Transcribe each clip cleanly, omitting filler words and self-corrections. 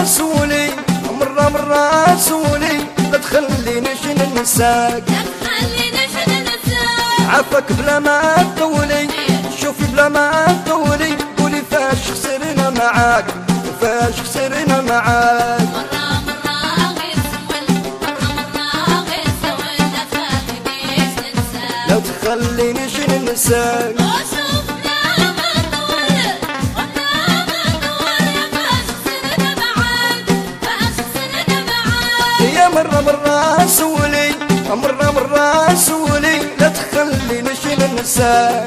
سولي مرة مرة سولي لا تخلينيش ننساك عفاك بلا ما تطولي شوفي بلا ما تطولي قولي فاش خسرنا معاك فاش خسرنا معاك لا تخلينيش ننساك يا مرة مرة سولي مرة مرة سولي لا تخلينيش ننساك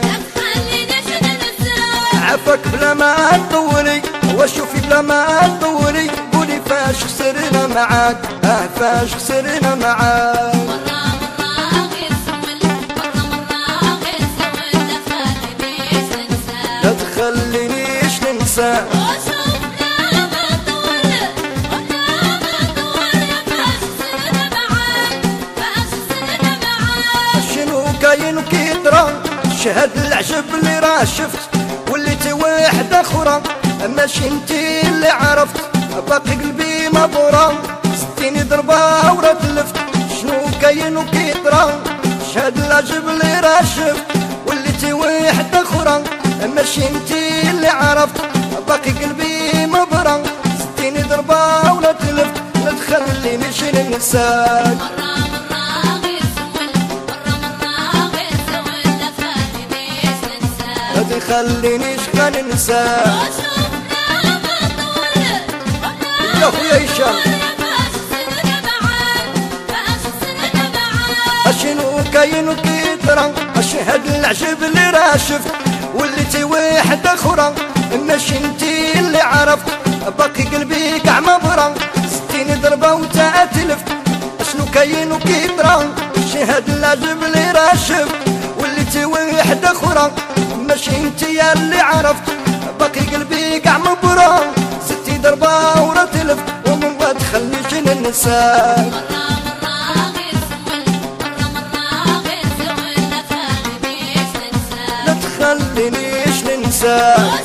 عفاك بلا ما تطولي وشوفي بلا ما تطولي قولي فاش خسرنا معاك فاش خسرنا معاك لا تخلينيش ننساك شنو كاين وكيطرى شهد العجب اللي راه شفت وليتي واحدة اخرى ماشي انتي اللي عرفت باقي قلبي مبورة 60 ضربة ورا تلفت شنو كاين وكيطرى شهد العجب اللي راه شفت وليتي واحدة اخرى ماشي انتي اللي عرفت باقي قلبي مبرة 60 ضربة ورا تلفت لا تخلينيش ننساك لا تخلينيش ننساك يا خويا هشام اشنو كاين وكيطرى اشهد العجب اللي راه شفت وليتي واحدة اخرى ماشي انتي اللي عرفت باقي قلبي كاع مبرة 60 ضربة وتلفت اشنو كاين وكيطرى شهد العجب اللي راه شفت وليتي واحدة اخرى ماشي انتي اللي عرفت باقي قلبي كاع مبرة 60 ضربة ورا تلفت وما تخليش ننساك لا تخلينيش ننساك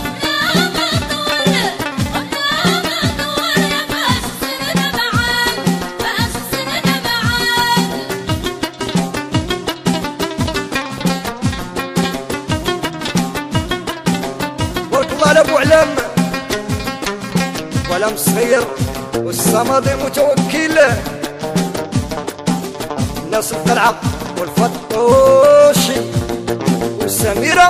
على ابو علام ولم صغير والصمد متوكل الناس القلعه والفطوشي والسميره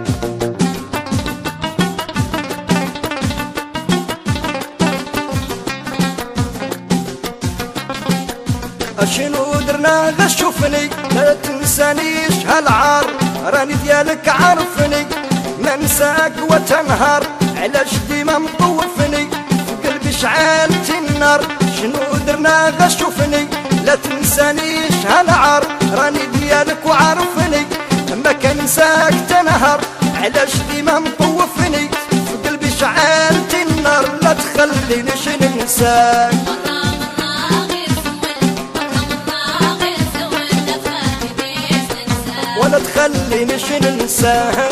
اشنو درنا غا شوفني لا تنسانيش هالعار راني ديالك عارفني ما نساك وتنهار علاش ديما مطوفني في قلبي شعلتي النار شنو درنا غا شوفني لا تنسانيش هالعار راني ديالك وعارفني ما كنساك تنهار علاش ديما مطوفني في قلبي شعلتي النار لا تخلينيش ننساك ولا تخلينيش ننساك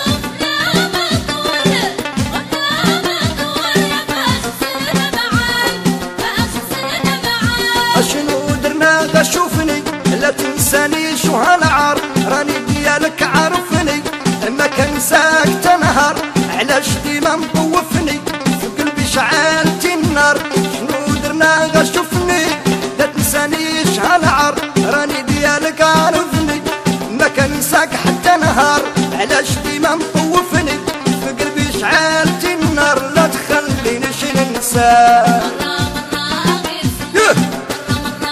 اشنو درنا غا شوفني لا تنسانيش وهالعار راني ديالك عارفني ما كنساك تنهار علاش ديما مطوفني في قلبي شعلتي النار شنو درنا غا شوفني لا تنسانيش هالعار راني ديالك عارفني ما كنساك حتى نهار علاش ديما مطوفني في قلبي شعلتي النار لا تخلينيش ننساك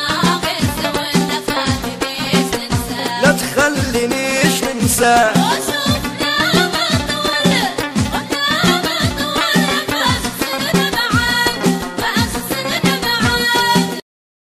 لا تخلينيش ننساك